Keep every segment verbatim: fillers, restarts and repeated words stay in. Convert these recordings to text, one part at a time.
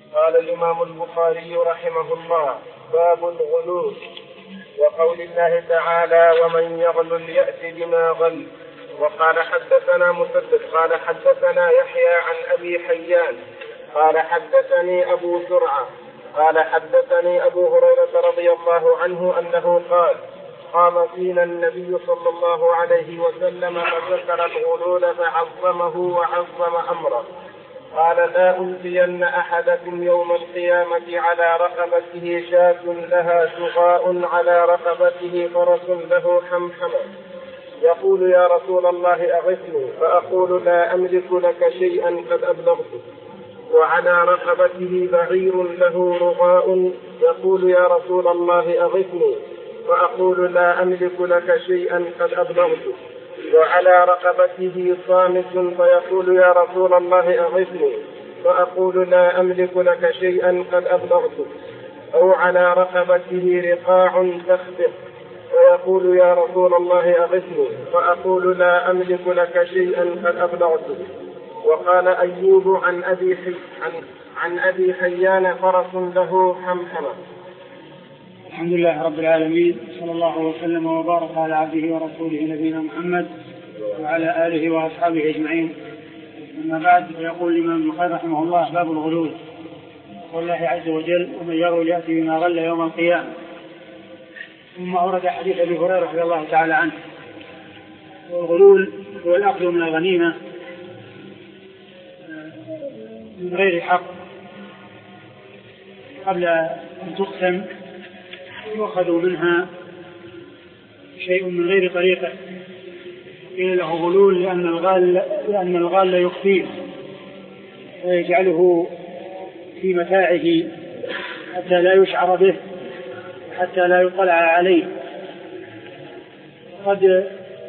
قال الإمام البخاري رحمه الله: باب الغلول. وقول الله تعالى: ومن يغلل يأت بما غل. وقال حدثنا مسدد قال حدثنا يحيى عن أبي حيان قال حدثني أبو زرعة قال حدثني أبو هريرة رضي الله عنه أنه قال: قام فينا النبي صلى الله عليه وسلم فذكر الغلول فعظمه وعظم أمره. قال: لا ألقين أحدكم يوم القيامة على رقبته شاة لها شغاء على رقبته فرس له حمحمة يقول: يا رسول الله أغثني، فأقول: لا أملك لك شيئا قد أبلغتك. وعلى رقبته بعير له رغاء يقول: يا رسول الله أغثني، فأقول: لا أملك لك شيئا قد أبلغتك. وعلى رقبته صامت فيقول: يا رسول الله أغثني، فأقول: لا أملك لك شيئا قد أبلغتك. أو على رقبته رقاع تخفق فيقول: يا رسول الله أغثني، فأقول: لا أملك لك شيئا قد أبلغتك. وقال أيوب عن أبي حي... عن... عن أبي حيان: فرس له حمحمة. الحمد لله رب العالمين، صلى الله وسلم وبارك على عبده ورسوله نبينا محمد وعلى آله وأصحابه أجمعين. أما بعد، فيقول الإمام البخاري رحمه الله: باب الغلول. قال الله عز وجل: ومن يغل يأتي بما غل يوم القيامة. ثم أورد حديث أبي هريرة رضي الله تعالى عنه. والغلول هو الأخذ من الغنيمة من غير حق قبل أن تقسم، وأخذوا منها شيء من غير طريقة، قيل له غلول لأن الغال لأن الغال يخفيه ويجعله في متاعه حتى لا يشعر به حتى لا يطلع عليه. قد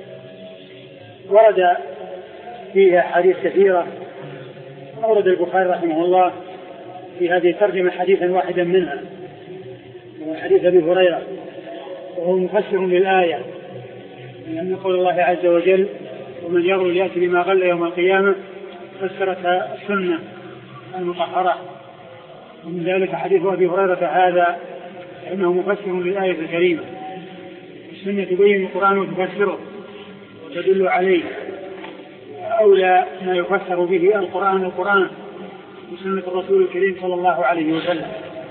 ورد فيها حديث كثيرة، أورد البخاري رحمه الله في هذه الترجمة حديثا واحدا منها، وهو حديث أبي هريرة، وهو مفسر للآية، لأن قول الله عز وجل: ومن يغل يأتي بما غل يوم القيامة، فسرتها السنة المطهرة. ومن ذلك حديث أبي هريرة هذا، إنه مفسر للآية الكريمة. السنة تبين القرآن وتفسره وتدل عليه، أولى ما يفسر به القرآن القرآن وسنة الرسول الكريم صلى الله عليه وسلم.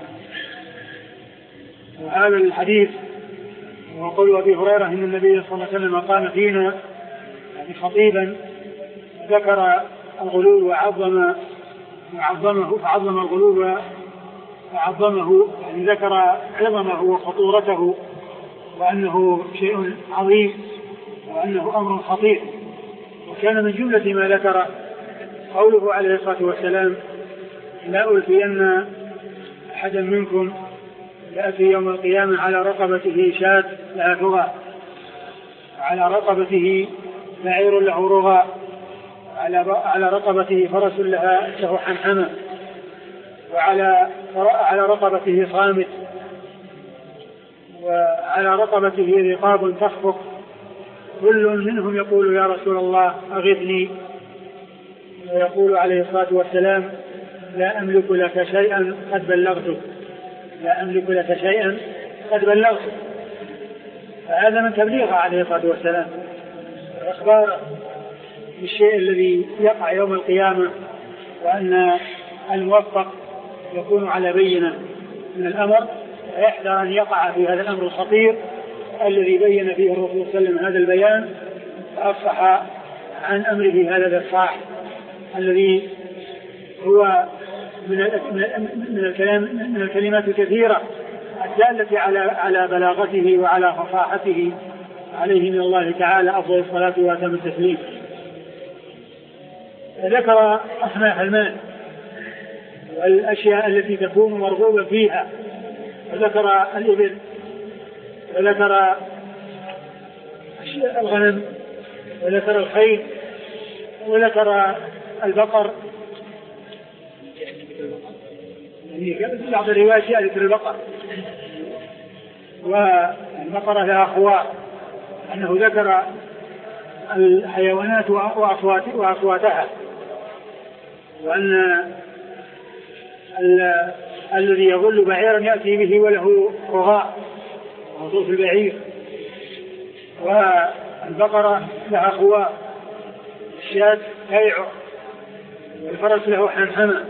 وهذا الحديث وقول أبي هريرة إن النبي صلى الله عليه وسلم قام فينا يعني خطيبا ذكر الغلول وعظم وعظمه فعظم الغلول وعظمه، يعني ذكر عظمه وخطورته وأنه شيء عظيم وأنه أمر خطير. وكان من جملة ما ذكر قوله عليه الصلاة والسلام: لا ألفين أحدا منكم يأتي يوم القيامة على رقبته شاة لها شغاء، على رقبته بعير له رغاء، على رقبته فرس لها له حمحمة، وعلى على رقبته صامت، وعلى رقبته رقاب تخفق، كل منهم يقول: يا رسول الله أغثني، ويقول عليه الصلاة والسلام: لا أملك لك شيئا قد بلغتك، لا أملك لك شيئا قد بلغتك. فهذا من تبليغه عليه الصلاة والسلام، إخبار بالشيء الذي يقع يوم القيامة، وأن الموفق يكون على بينة من الأمر، ويحذر أن يقع في هذا الأمر الخطير الذي بين فيه الرسول صلى الله عليه وسلم هذا البيان، فأفصح عن أمره هذا الإفصاح الذي هو من من الكلام من الكلمات الكثيرة الدالة على على بلاغته وعلى فصاحته، عليه من الله تعالى أفضل الصلاة وأتم التسليم. ذكر أصناف المال والأشياء التي تكون مرغوبة فيها، وذكر الإبل، وذكر الغنم، وذكر الخيل، وذكر البقر. يعني بعض الروايات ذكر البقر، والبقرة لها أخوات، أنه ذكر الحيوانات وأصواتها، وأن الذي يظل بعيرا يأتي به وله رغاء وطوف البعير، والبقرة لها خوار، الشاة كيع، والفرس له حمحمة،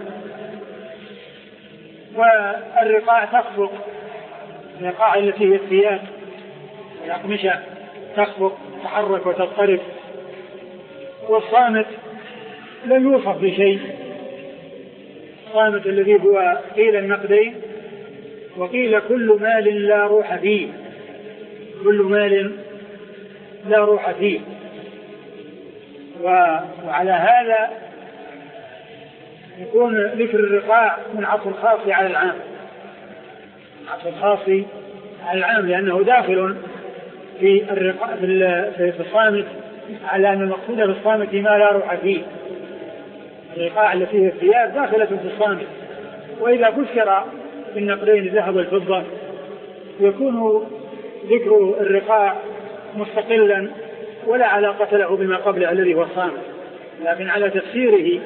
والرقاع تخفق، الرقاع التي هي الثياب والأقمشة تخفق تتحرك وتضطرب. والصامت لم يوصف بشيء، الصامت الذي هو قيل النقدين وقيل كل مال لا روح فيه، كل مال لا روح فيه. وعلى هذا يكون ذكر الرقاع من عطف الخاص على العام، عطف الخاص على العام، لأنه داخل في الرقاع في الصامت، على أن المقصود بالصامت ما لا روح فيه. الرقاع التي هي الثياب داخلة في الصامت. وإذا فسر بالنقدين الذهب والفضة يكون ذكر الرقاع مستقلا ولا علاقة له بما قبله الذي هو الصامت، لكن على تفسيره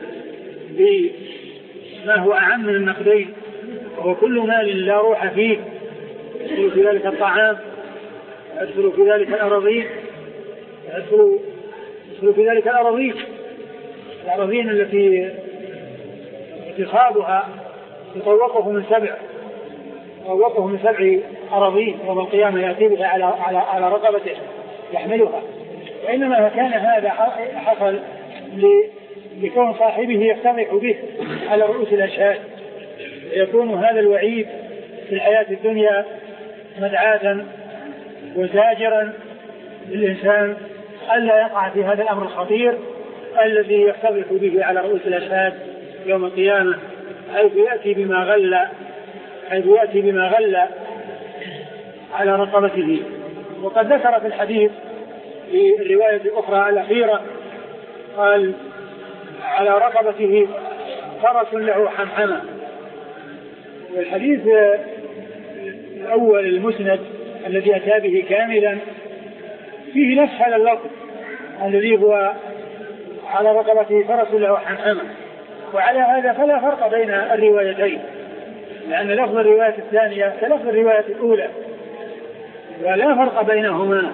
بما هو أعم من النقدين وهو كل مال لا روح فيه، يدخل في ذلك الطعام، يدخل في ذلك الأراضين، يدخل في ذلك الأراضين الأراضين التي اتصابها يطوقه من سبع يطوقه من سبع أراضين يوم القيامة يأتي بها على على على رقبته يحملها. وإنما كان هذا حصل لكون صاحبه يفتضح به على رؤوس الأشهاد، يكون هذا الوعيد في الحياة الدنيا مدعاة وزاجرا للإنسان ألا يقع في هذا الأمر الخطير الذي يفتضح به على رؤوس الأشهاد يوم القيامة، حيث يأتي بما غل حيث يأتي بما غل على رقبته. وقد ذكر في الحديث في الرواية الأخرى الأخيرة قال على رقبته فرس له حمحمة. والحديث الأول المسند الذي أتى به كاملا فيه نفس هذا اللفظ الذي هو على رقبته فرس له حمحمة. وعلى هذا فلا فرق بين الروايتين، لأن لفظ الرواية الثانية كلفظ الرواية الأولى ولا فرق بينهما.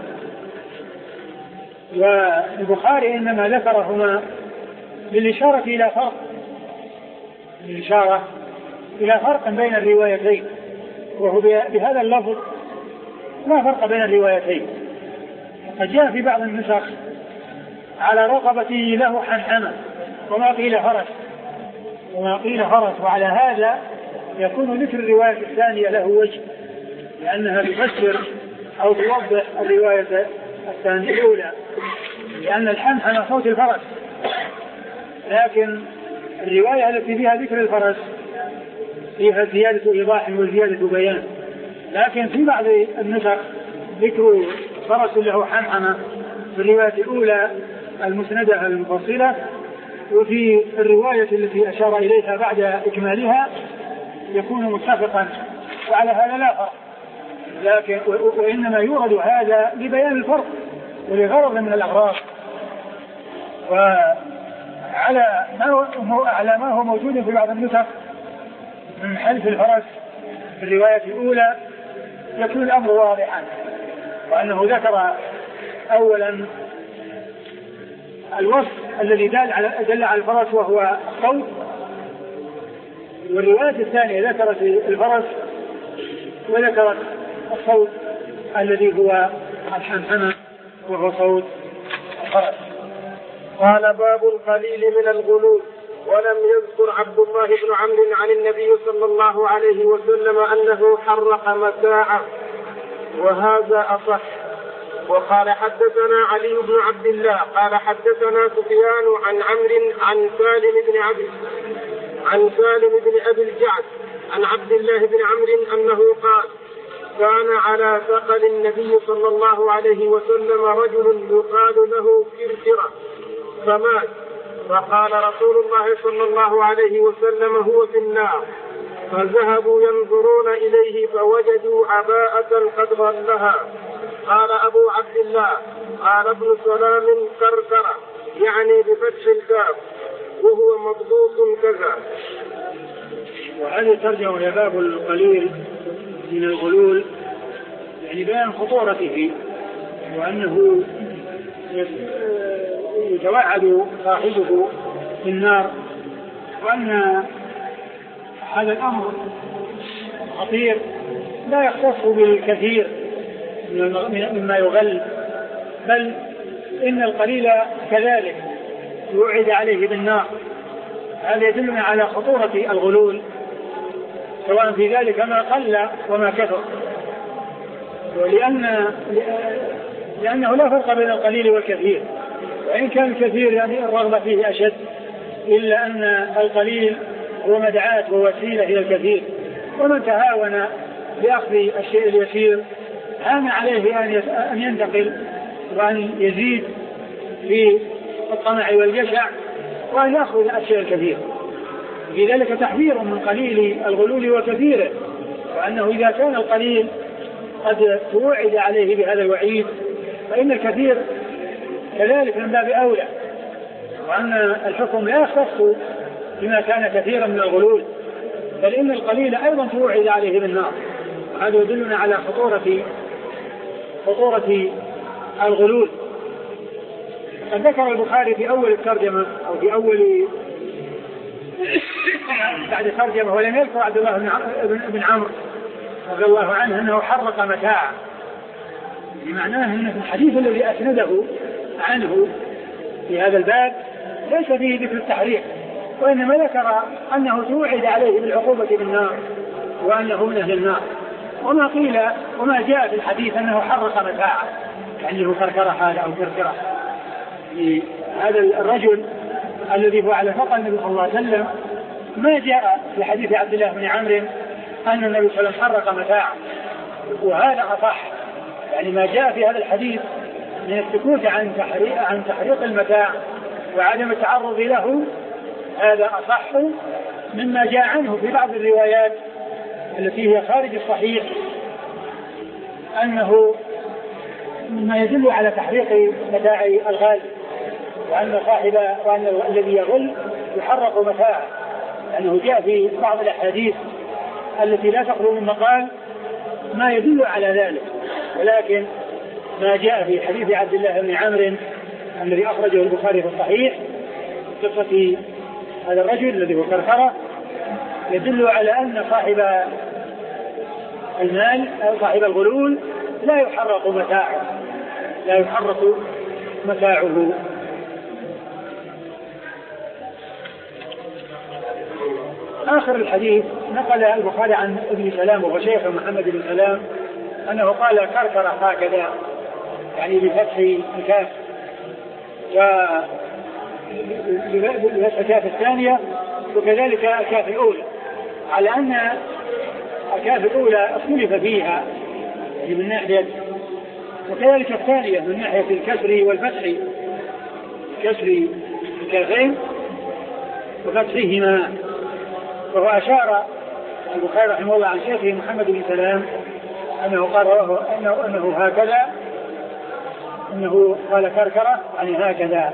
والبخاري إنما ذكرهما للإشارة إلى فرق للإشارة إلى فرق بين الروايتين، وهو بهذا اللفظ لا فرق بين الروايتين. قد جاء في بعض النسخ على رقبته له حمحمة وما قيل فرس وما قيل فرس وعلى هذا يكون ذكر الرواية الثانية له وجه، لأنها تفسر أو توضح الرواية الثانية الأولى، لأن الحمحمة صوت الفرس، لكن الرواية التي فيها ذكر الفرس فيها زيادة إيضاح وزيادة بيان. لكن في بعض النسخ ذكر فرس له حمحمة في الرواية الأولى المسندة المفصلة، وفي الرواية التي أشار إليها بعد إكمالها يكون متفقا، وعلى هذا لا فرق، لكن وإنما يورد هذا لبيان الفرق ولغرض من الأغراض. وعلى ما على ما هو موجود في بعض النسخ من حلف الفرس في الرواية الأولى يكون الأمر واضحا، وأنه ذكر أولا الوصف الذي دل على دل على الفرس وهو الصوت، والرواية الثانية ذكرت الفرس وذكرت الصوت الذي هو الحمحمة وهو صوت الفرس. قال باب القليل من الغلول. ولم يذكر عبد الله بن عمرو عن النبي صلى الله عليه وسلم أنه حرق متاعه، وهذا أصح. وقال حدثنا علي بن عبد الله قال حدثنا سفيان عن عمرو عن سالم بن عبد عن سالم بن أبي الجعد عن عبد الله بن عمرو أنه قال كان على ثقل النبي صلى الله عليه وسلم رجل يقال له كركرة فمات، فقال رسول الله صلى الله عليه وسلم هو في النار، فذهبوا ينظرون إليه فوجدوا عباءة قد غلها. قال أبو عبد الله قال ابن سلام كركرة يعني بفتح الكاف وهو مضبوط كذا. وهذه الترجمة وهي باب القليل من الغلول، يعني بيان خطورته وأنه يتوعد صاحبه في النار، وأن هذا الأمر خطير لا يختص بالكثير مما يغل، بل إن القليل كذلك يوعد عليه بالنار. هذا يدلنا على خطورة الغلول سواء في ذلك ما قل وما كثر، ولأن لأنه لا فرق بين القليل والكثير، وإن كان الكثير يعني الرغبة فيه أشد، إلا أن القليل هو مدعاة ووسيلة إلى الكثير، ومن تهاون بأخذ الشيء اليسير هان عليه أن ينتقل وأن يزيد في الطمع والجشع وأن يأخذ الشيء الكثير. في ذلك تحذير من قليل الغلول وكثيره، وأنه إذا كان القليل قد توعد عليه بهذا الوعيد فإن الكثير كذلك من باب أولى، وأن الحكم لا يختص بما كان كثيرا من الغلول، بل إن القليل أيضا توعد عليه بالنار. هذا يدلنا على خطورة خطورة الغلول. قد ذكر البخاري في أول الترجمة أو في أول بعد الترجمة ولم يذكر عبد الله بن عمرو رضي الله عنه أنه حرق متاعا، بمعناه أن في الحديث الذي أسنده عنه في هذا الباب ليس فيه ذكر التحريق، وإنما ذكر أنه توعد عليه بالعقوبة بالنار وأنه من أهل النار. وما قيل وما جاء في الحديث أنه حرق متاعا، يعني هو كركرة هذا أو كركرة هذا الرجل الذي هو على فقه النبي صلى الله عليه وسلم. ما جاء في حديث عبد الله بن عمرو أن النبي صلى الله عليه وسلم حرق متاعا، وهذا أصح، يعني ما جاء في هذا الحديث من السكوت عن تحريق عن تحريق المتاع وعدم التعرض له، هذا أصح مما جاء عنه في بعض الروايات التي هي خارج الصحيح أنه مما يدل على تحريق متاع الغال، وأن صاحب وأن الذي يغل يحرق متاعه، لأنه جاء في بعض الأحاديث التي لا تخلو من مقال ما يدل على ذلك. ولكن ما جاء في حديث عبد الله بن عمرو الذي أخرجه البخاري في الصحيح قصة هذا الرجل الذي هو كركرة يدل على أن صاحب المال أو صاحب الغلول لا يحرق متاعه لا يحرق متاعه. آخر الحديث نقل البخاري عن ابن سلام وهو شيخ محمد بن سلام أنه قال كركرة هكذا، يعني بفتح الكاف وبفتح الكاف الثانية وكذلك الكاف الأولى، على أن الكاف الأولى اختلف فيها من ناحية، وكذلك الثانية من ناحية الكسر والفتح، كسر الكافين وفتحهما. وهو أشار البخاري رحمه الله عن شيخه محمد بن سلام أنه قال أنه, أنه هكذا أنه قال كركرة يعني هكذا.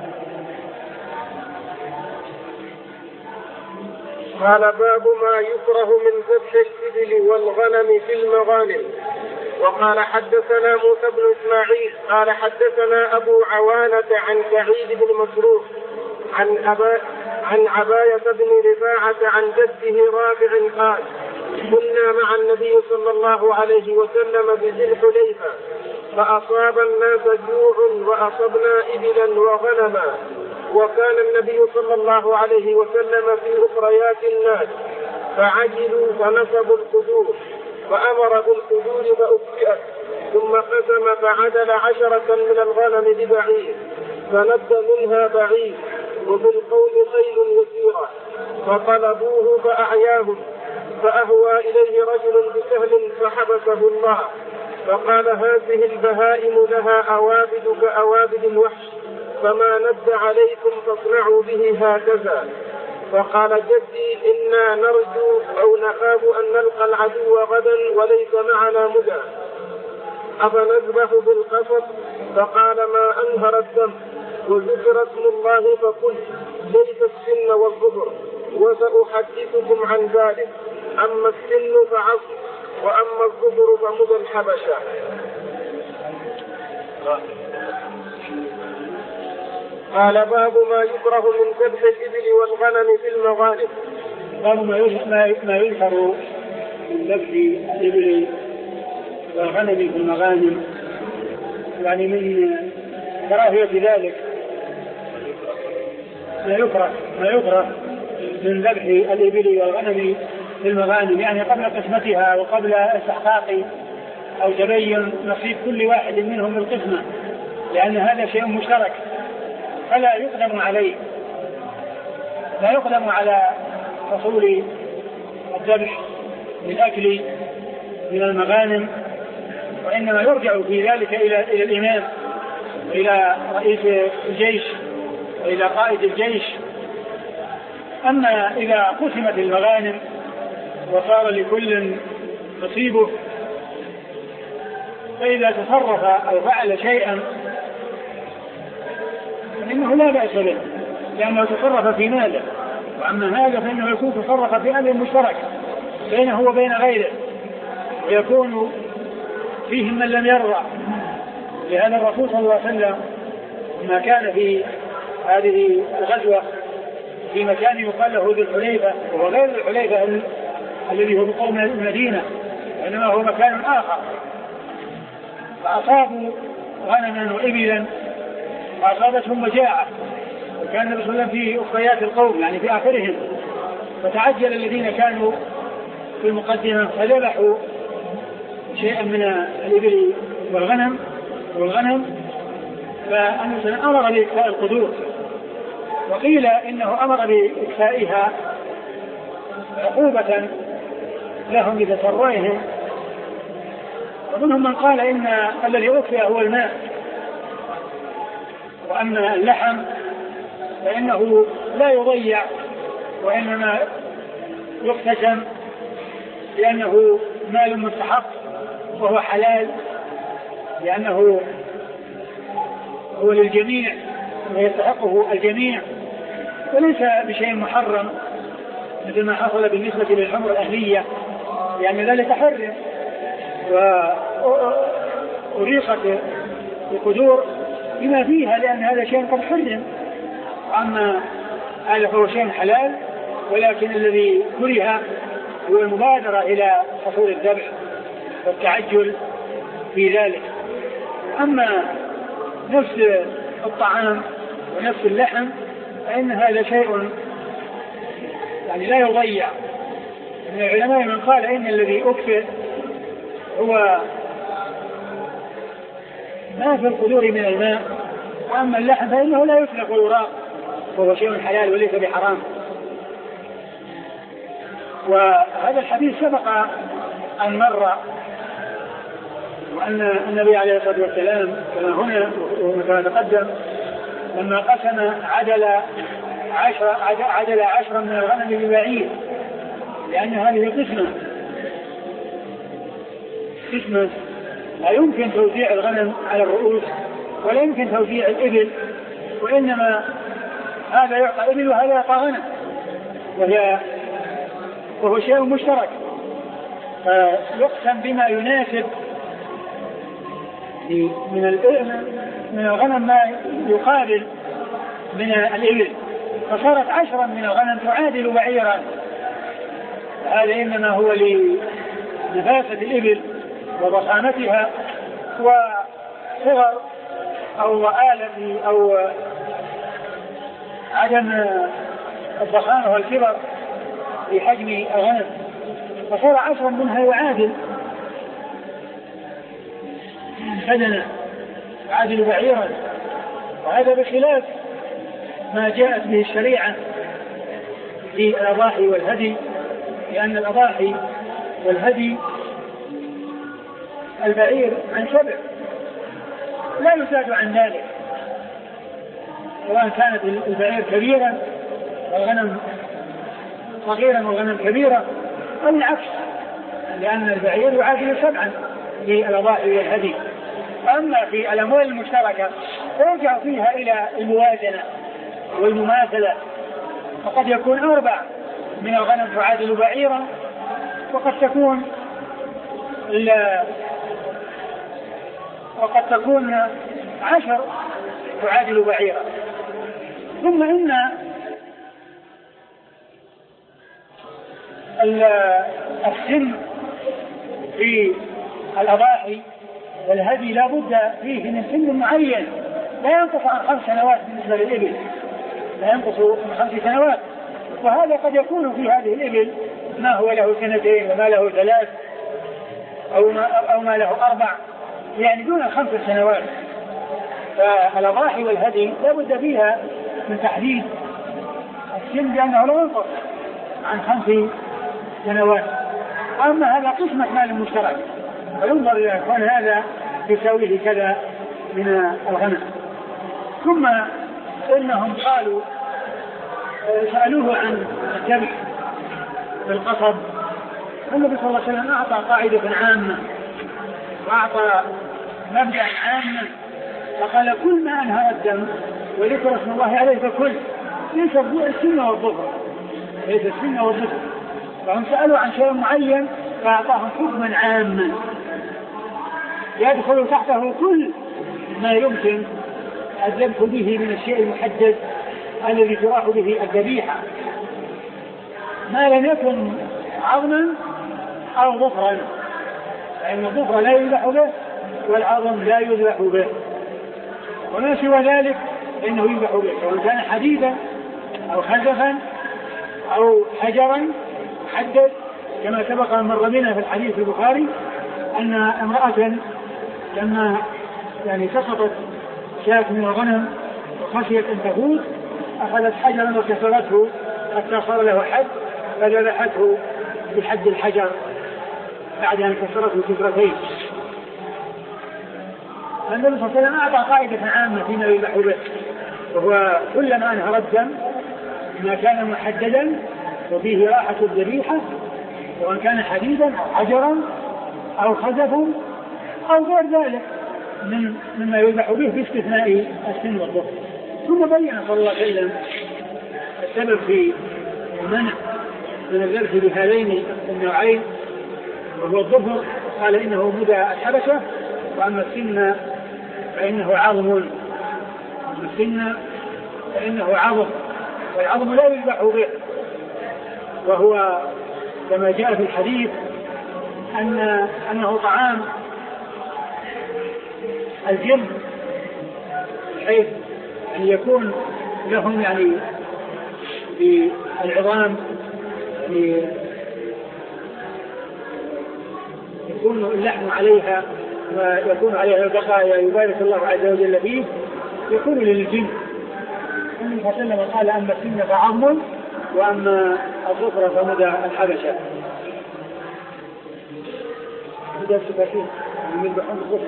قال باب ما يكره من ذبح الإبل والغنم في المغانم. وقال حدثنا موسى بن إسماعيل قال حدثنا أبو عوانة عن سعيد بن مسروق عن أبا عن عباية بن رفاعة عن جده رافع قال كنا مع النبي صلى الله عليه وسلم بذي الحليفة فأصاب الناس جوع وأصبنا إبلا وغنما، وكان النبي صلى الله عليه وسلم في أخريات الناس فعجلوا فنصبوا القدور فأمر بالقدور فأكفئت، ثم قسم فعدل عشرة من الغنم ببعير فند منها بعير وفي القوم خيل يسيرة فطلبوه فأعياهم، فأهوى إليه رجل بسهل فحبسه الله فقال هذه البهائم لها أوابد كأوابد الوحش، فما ند عليكم فاصنعوا به هكذا. فقال جدي إنا نرجو أو نخاف أن نلقى العدو غدا وليس معنا مدى، أفنذبح بالقصص؟ فقال ما أنهر الدم وذكر اسم الله فقلت ليس السن والظهر وسأحدثكم عن ذلك. أما السن فعصر، وأما الظفر فمضى الحبشة. قال باب ما يكره من ذبح الإبل والغنم في المغانم. باب ما يذكر من ذبح الإبل والغنم في المغانم، يعني من كراهية ذلك ما يكره ما يكره من ذبح الإبل والغنم في المغانم، يعني قبل قسمتها وقبل استحقاق أو تبين نصيب كل واحد منهم بالقسمة، لأن هذا شيء مشترك فلا يقدم عليه، لا يقدم على حصول الذبح للأكل من المغانم، وإنما يرجع في ذلك إلى إلى الإمام وإلى رئيس الجيش وإلى قائد الجيش. أما إذا قسمت المغانم وصار لكل نصيبه، فإذا تصرف أو فعل شيئا فإنه لا بأس به، لأنه تصرف في ماله. وأما هذا فإنه يكون تصرف في أمر مشترك بينه وبين غيره، ويكون فيه من لم يرضى. لأن الرسول صلى الله عليه وسلم ما كان في هذه الغزوة في مكان يقال له ذو الحليفة، وهو غير ذو الحليفة الذي هو بقوم المدينة، وإنما هو مكان آخر، فأصابوا غنما وإبلا وأصابتهم مجاعة، وكان النبي صلى الله عليه وسلم في أخريات القوم يعني في آخرهم، فتعجل الذين كانوا في المقدمة فذبحوا شيئا من الإبل والغنم والغنم فالنبي صلى الله عليه وسلم أمر بإكفاء القدور، وقيل إنه أمر بإكفائها عقوبة لهم بتسرعهم، ومنهم من قال إن الذي أكفئ هو الماء، وأما اللحم فإنه لا يضيع وإنما يقتسم لأنه مال مستحق وهو حلال، لأنه هو للجميع ويستحقه الجميع، وليس بشيء محرم مثل ما حصل بالنسبة للحمر الأهلية، لأن ذلك حرم وأريقت القدور بما فيها لأن هذا شيء قد حرم. أما هذا فهو شيء حلال، ولكن الذي كره هو المبادرة إلى حصول الذبح والتعجل في ذلك. أما نفس الطعام ونفس اللحم فإن هذا شيء يعني لا يضيع. من العلماء من قال إن الذي أكفر هو ما في القدور من الماء، وأما اللحم فإنه لا يفلق ويراق وهو شيء حلال وليس بحرام. وهذا الحديث سبق أن مر، وأن النبي عليه الصلاة والسلام كما هنا وكما تقدم لما قسم عدل عشر عدل عشرا من الغنم ببعير، لأن هذه قسمة قسمة لا يمكن توزيع الغنم على الرؤوس ولا يمكن توزيع الإبل، وإنما هذا يعطى إبل وهذا يعطى غنم، وهي وهو شيء مشترك، فيقسم بما يناسب من من الغنم ما يقابل من الإبل، فصارت عشرا من الغنم تعادل بعيرا. هذا إنما هو لنفاسة الإبل وضخامتها وصغر أو آلة أو عدم الضخامة والكبر في حجم الغنم، فصار عشرا منها يعادل بدنا يعادل بعيرا. وهذا بخلاف ما جاءت به الشريعة في الأضاحي والهدي، لأن الأضاحي والهدي البعير عن سبع لا يزاد عن ذلك، سواء كانت البعير كبيرا والغنم صغيرا والغنم كبيرة أو العكس، لأن البعير يعادل سبعا في الأضاحي والهدي. أما في الأموال المشتركة فيرجع فيها إلى الموازنة والمماثلة، فقد يكون أربع من الغنم تعادل بعيرا، وقد تكون وقد تكون عشر تعادل بعيرا. ثم إن السن في الأضاحي والهدي لا بد فيه من سن معين لا ينقص عن خمس سنوات بالنسبة للإبل، لا ينقص من خمس سنوات، وهذا قد يكون في هذه الإبل ما هو له سنتين وما له ثلاث أو ما, أو ما له أربع، يعني دون الخمس سنوات. فالأضاحي والهدي لا بد فيها من تحديد السن بأنه لا ينقص عن خمس سنوات. أما هذا قسمة مال مشترك، فينظر إلى كون هذا يساويه كذا من الغنم. ثم إنهم قالوا سألوه عن الذبح بالقصب، النبي صلى الله عليه وسلم أعطى قاعدة عامة وأعطى مبدأ عاما، فقال كل ما أنهر الدم وذكر اسم الله عليه فكل، ليس السنة والظفر، ليس السنة والظفر. فهم سألوا عن شيء معين فأعطاهم حكما عاما يدخل تحته كل ما يمكن الذبح به من الشيء المحدد الذي تراح به الذبيحة، ما لم يكن عظما أو ظفرا، لأن الظفر لا يذبح به والعظم لا يذبح به، وما سوى ذلك إنه يذبح به، سواء كان حديدا أو خزفا أو حجرا محدد، كما سبق أن مر بنا في الحديث البخاري أن امرأة لما يعني سقطت شاة من الغنم وخشيت أن تفوت أخذت حجرا وكسرته حتى صار له حد، فذبحته بحد الحجر بعد أن كسرته كسرتين. النبي صلى الله عليه وسلم أعطى قاعدة عامة فيما يذبح به، وهو كلما أنهر الدم ما كان محددا وفيه راحة الذبيحة، وأن كان حديدا أو حجرا أو خزفا أو غير ذلك من مما يذبح به باستثناء السن والظفر. ثم بين صلى الله عليه وسلم السبب في المنع من الذبح بهذين النوعين، وهو الظفر قال إنه مدى الحبشة، وأما السن فإنه عظم، أما السن فإنه عظم، والعظم لا يذبح به، وهو كما جاء في الحديث أن أنه طعام الجن، حيث أن يكون لهم يعني بالعظام يكون اللحم عليها ويكون عليها البقايا يبارك الله عز وجل فيه، يكون للجن. النبي صلى الله عليه وسلم قال أما السن فعظم وأما الظفر فمدى الحبشة. مدى السكاكين من يذبحون الظفر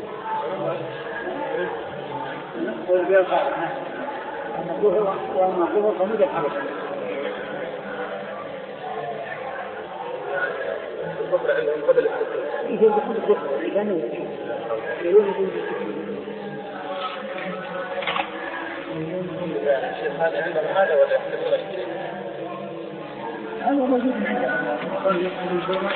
أما الظفر وأما الظفر فمدى الحبشة. الظفر عندهم بدل السكاكين يذبحون الظفر لأنه يقولون هذا عندهم هذا ولا يحتمل الشيء؟ هذا موجود عندهم.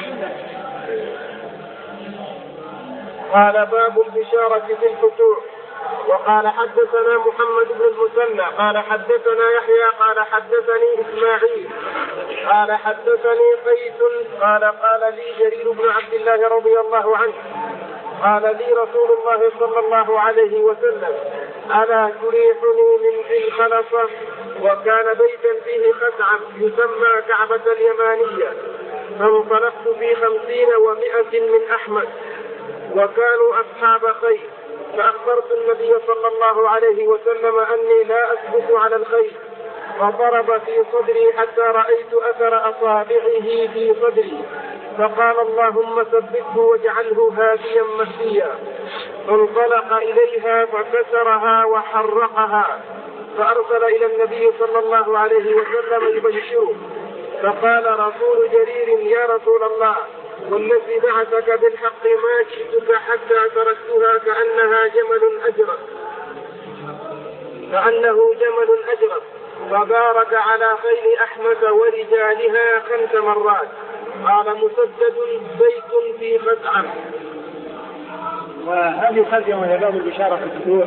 قال باب البشارة في الفتوح. وقال حدثنا محمد بن المثنى قال حدثنا يحيى قال حدثني إسماعيل قال حدثني قيس قال قال لي جرير بن عبد الله رضي الله عنه قال لي رسول الله صلى الله عليه وسلم ألا تريحني من ذي الخلصة؟ وكان بيتا فيه قزعة يسمى كعبة اليمانية، فانطلقت في خمسين ومائة من أحمد وكانوا أصحاب خير، فأخبرت النبي صلى الله عليه وسلم أني لا أثبت على الخير، فضرب في صدري حتى رأيت أثر أصابعه في صدري، فقال اللهم ثبته واجعله هاديا مهديا، فانطلق إليها فكسرها وحرقها، فأرسل إلى النبي صلى الله عليه وسلم يبشره، فقال رسول جرير يا رسول الله والذي بعثك بالحق ما شئتك حتى تركتها كأنها جمل أجرب كأنه جمل أجرب، فبارك على خيل أحمد ورجالها خمس مرات، قال مسدد بيت في خزعم. وهذه ترجمة إلى باب البشارة في الفتوح،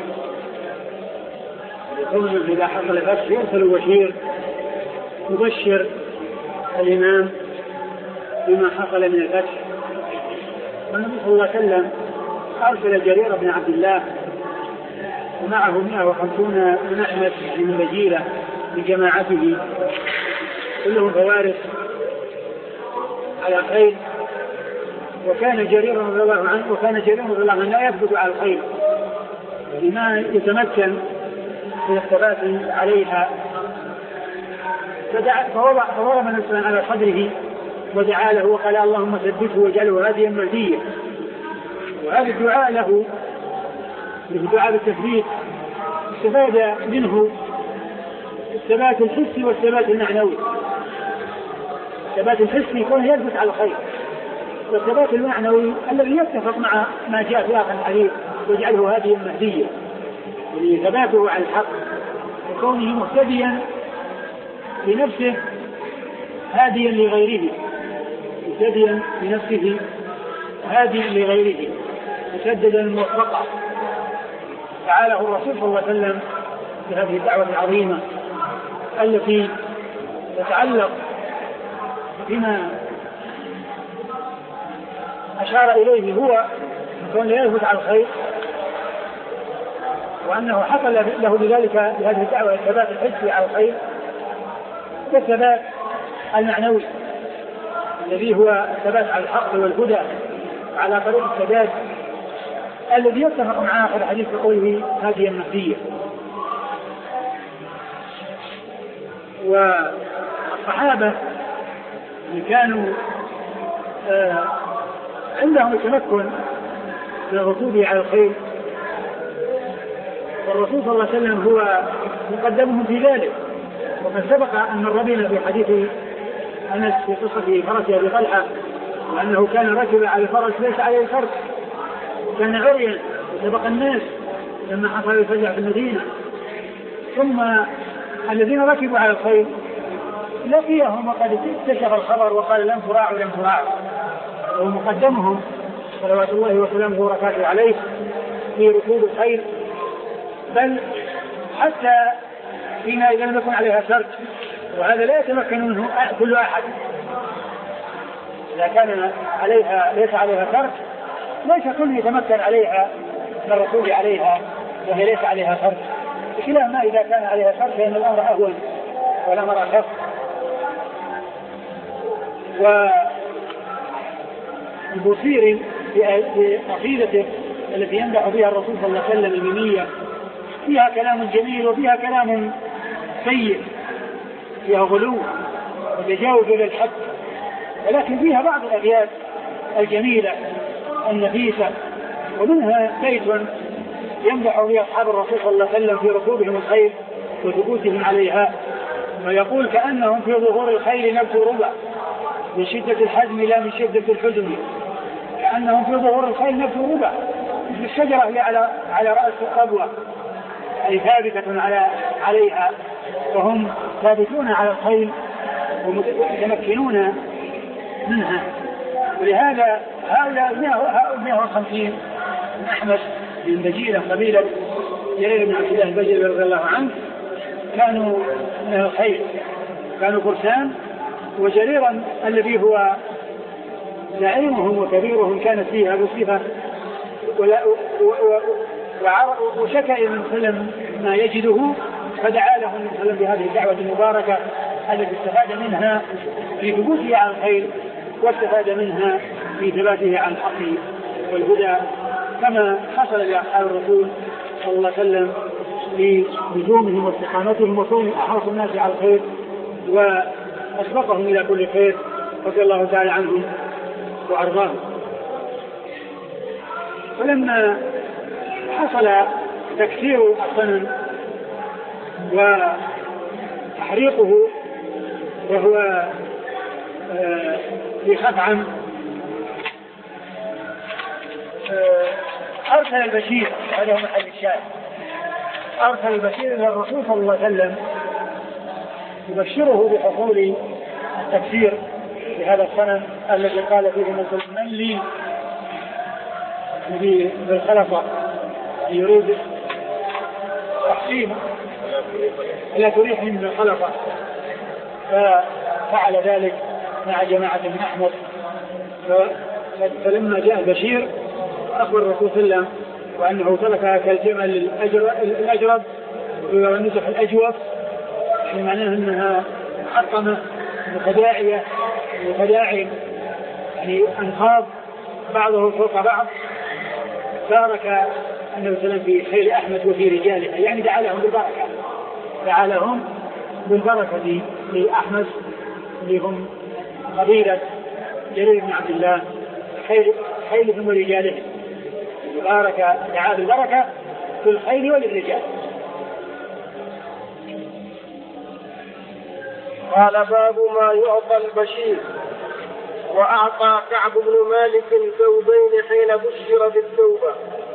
يقول إذا حصل الفتح يرسل بشير يبشر الإمام بما حصل من الفتح. والنبي صلى الله عليه وسلم أرسل جرير بن عبد الله ومعه مئة وخمسون من أحمد من بجيلة بجماعته كلهم فوارس على الخيل. وكان جرير رضي الله عنه وكان جرير رضي الله عنه لا يثبت على الخيل لما يتمكن من الثبات عليها، فوضع فوضع من الإنسان على صدره ودعا له وقال اللهم ثبته واجعله هاديا مهديا. وهذا الدعاء له الدعاء بالتثبيت استفاد منه الثبات الحسي والثبات المعنوي. الثبات الحسي يكون يثبت على الخير، والثبات المعنوي الذي يتفق مع ما جاء في آخر الحديث واجعله هاديا مهديا، يعني ثباته على الحق وكونه مهتديا بنفسه هاديا لغيره، مهتديا بنفسه هاديا لغيره مسددا موفقا. فعاله الرسول صلى الله عليه وسلم بهذه الدعوة العظيمة التي تتعلق بما أشار إليه هو كون لا يثبت على الخير، وأنه حصل له بذلك بهذه الدعوة الثبات الحسي على الخير والثبات المعنوي الذي هو الثبات على الحق والهدى على طريق السداد الذي يتفق مع آخر الحديث بقوله هذه المهدية. والصحابة اللي كانوا آه عندهم التمكن من الركوب على الخيل، والرسول صلى الله عليه وسلم هو مقدمهم في ذلك. وقد سبق أن مر بنا في حديث أنس في قصة فرس أبي طلحة وأنه كان ركب على الفرس ليس عليه فرس وكان عريا وسبق الناس لما حصل الفزع في المدينة. ثم الذين ركبوا على الخيل لقيهم وقد اكتشف الخبر وقال لم تراعوا لم تراعوا، ومقدمهم صلوات الله وسلامه وبركاته عليه في ركوب الخيل، بل حتى فيما إذا لم يكن عليها سرج، وهذا لا يتمكن منه كل أحد. إذا كان عليها ليس عليها سرج ليس كل يتمكن عليها من الركوب عليها وهي ليس عليها سرج، بخلاف ما إذا كان عليها سرج فإن الأمر أهون والأمر أخف. والبصير في عقيدته التي يمدح بها الرسول صلى الله عليه وسلم الميمية فيها كلام جميل وفيها كلام سيء، فيها غلو وتجاوز للحد، ولكن فيها بعض الأبيات الجميلة النفيسة. ومنها بيت يمدح به أصحاب الرسول صلى الله عليه وسلم في ركوبهم الخيل وثبوتهم عليها، ويقول كأنهم في ظهور الخيل نبت ربع من شدة الحزم لا من شدة الحزن، كأنهم في ظهور الخيل نبت ربع مثل الشجرة هي على على رأس القبوة أي ثابتة على عليها، وهم ثابتون على الخيل ومتمكنون منها. ولهذا هؤلاء مئة وخمسين من أحمد من بجيلة قبيلة جرير بن عبد الله البجلي رضي الله عنه كانوا من الخيل، كانوا فرسان. وجريرا الذي هو زعيمهم وكبيرهم كانت فيه أبو صفة وشكى إلى وسلم ما يجده، فدعا له وسلم بهذه الدعوة المباركة التي استفاد منها في ثبوته على الخير واستفاد منها في ثباته على الحق والهدى، كما حصل لأصحاب الرسول صلى الله عليه وسلم بلزومهم واستقامتهم وكونهم أحرص الناس على الخير وأسبقهم إلى كل خير رضي الله تعالى عنهم وأرضاهم. فلما حصل تكسير الصنم وتحريقه وهو في خفعم أرسل البشير، هذا هو محل الشاهد، أرسل البشير إلى الرسول صلى الله عليه وسلم يبشره بحصول التكسير لهذا الصنم الذي قال فيه مثل من لي بالخلفة يريد تحسين لا تريحني من الخلفة، ففعل ذلك مع جماعة من أحمد. فلما جاء البشير أخبر الرسول صلى الله عليه وسلم وأنه تركها كالجمل الأجرب والنسخ الأجوف، يعني معناه أنها محطمة متداعية متداعي، يعني أنخاض بعضه فوق بعض. بارك النبي صلى الله عليه وسلم في خير أحمد وفي رجالها، يعني دعا لهم بالبركة، دعا لهم بالبركة لأحمد اللي هم قبيلة جرير بن عبد الله خير خيرهم ورجالهم. بارك دعا بالبركة في الخير وللرجال. قال باب ما يعطى البشير. وأعطى كعب بن مالك ثوبين حين بشر بالتوبة.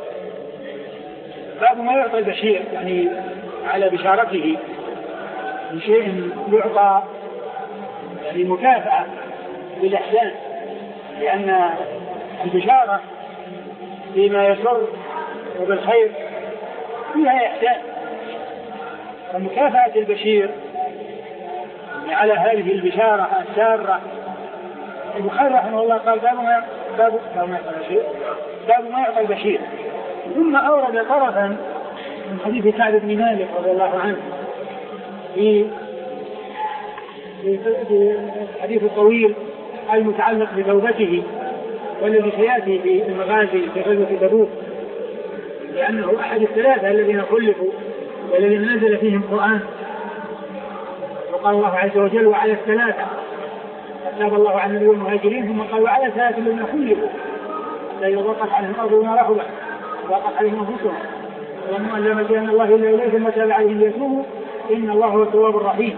باب ما يعطى البشير يعني على بشارته بشيء يعطى يعني مكافأة بالإحسان، لأن البشارة بما يسر وبالخير فيها إحسان. فمكافأة البشير على هذه البشارة السارة. البخاري رحمه الله قال باب ما باب ما يعطى البشير باب ما يعطى البشير، ثم أورد طرفا من حديث كعب بن مالك رضي الله عنه في في الحديث الطويل المتعلق بتوبته والذي سيأتي في المغازي في غزوة تبوك، لأنه أحد الثلاثة الذين خلفوا والذين نزل فيهم القرآن. وقال الله عز وجل وعلى الثلاثة تاب الله عن النبي والمهاجرين، ثم قال وعلى الثلاثة الذين خلفوا لا يضاقت عنهم الأرض وما رحبت وضاقت عليهم أنفسهم وظنوا أن لا ملجأ من الله إلا إليه ثم تاب عليهم ليتوبوا إن الله هو التواب الرحيم.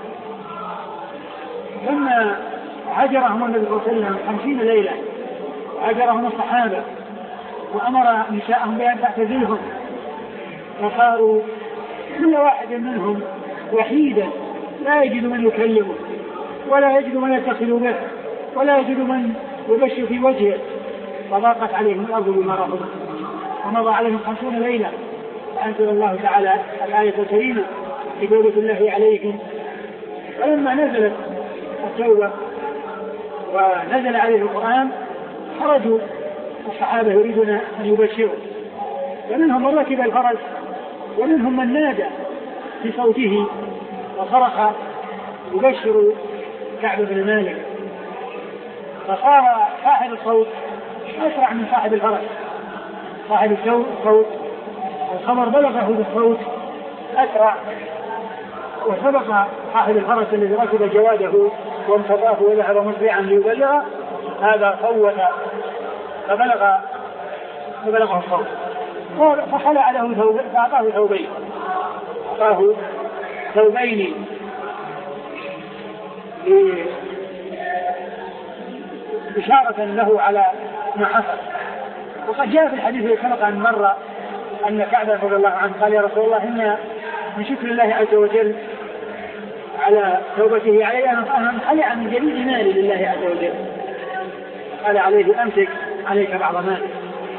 ثم هجرهم النبي صلى الله عليه وسلم خمسين ليلة، هجرهم الصحابة وأمر نساءهم بأن تعتزلهم، فصاروا كل واحد منهم وحيدا لا يجد من يكلمه ولا يجد من يتصل به ولا يجد من يبشر في وجهه، فضاقت عليهم الأرض بما رحبت ومضى عليهم خمسون ليلة. فأنزل الله تعالى الآية الكريمة في توبة الله عليكم. فلما نزلت التوبة ونزل عليه القرآن خرجوا الصحابة يريدون أن يبشروا، فمنهم من ركب الفرس ومنهم من نادى بصوته وصرخ يبشر كعب بن مالك، فصار صاحب الصوت أسرع من صاحب الفرس. صاحب الصوت الخبر بلغه بالصوت أسرع، وسبق صاحب الفرس الذي ركب جواده وانتظاه وذهب مسرعا ليبلغ، هذا صوت فبلغ فبلغه الصوت فخلع له ثوب فأعطاه ثوبين أعطاه ثوبين إشارة له على ما حصل. وقد جاء في الحديث الذي سبق أن مر أن كعب رضي الله عنه قال يا رسول الله إن من شكر الله عز وجل على توبته علي أن خلع من جميع مالي لله عز وجل، قال عليه أمسك عليك بعض مالك.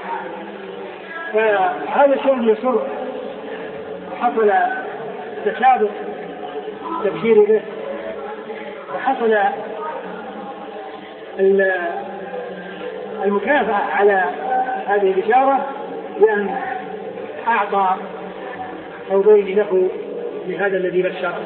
فهذا الشيء يسر، حصل تسابق تبشير به، وحصل المكافأة على هذه البشارة بأن أعطى ثوبين له لهذا الذي بشره.